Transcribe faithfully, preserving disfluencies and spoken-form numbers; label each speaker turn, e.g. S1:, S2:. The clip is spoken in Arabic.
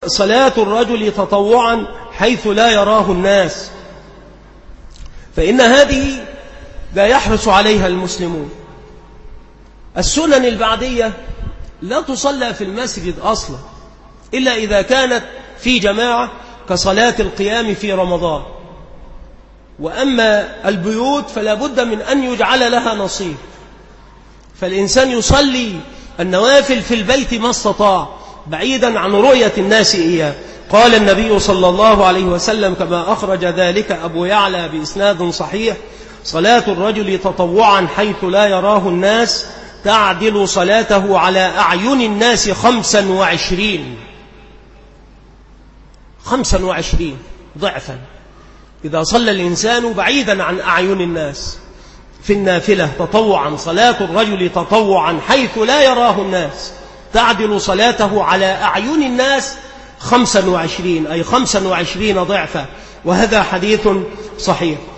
S1: صلاة الرجل تطوعا حيث لا يراه الناس، فإن هذه لا يحرص عليها المسلمون. السنن البعدية لا تصلى في المسجد أصلا إلا إذا كانت في جماعة كصلاة القيام في رمضان، وأما البيوت فلا بد من أن يجعل لها نصيب، فالإنسان يصلي النوافل في البيت ما استطاع بعيدا عن رؤية الناس إياه. قال النبي صلى الله عليه وسلم كما أخرج ذلك أبو يعلى بإسناد صحيح: صلاة الرجل تطوعا حيث لا يراه الناس تعدل صلاته على أعين الناس خمسا وعشرين خمسا وعشرين ضعفا. إذا صلى الإنسان بعيدا عن أعين الناس في النافلة تطوعا، صلاة الرجل تطوعا حيث لا يراه الناس تعدل صلاته على أعين الناس خمسا وعشرين، أي خمسا وعشرين ضعفا، وهذا حديث صحيح.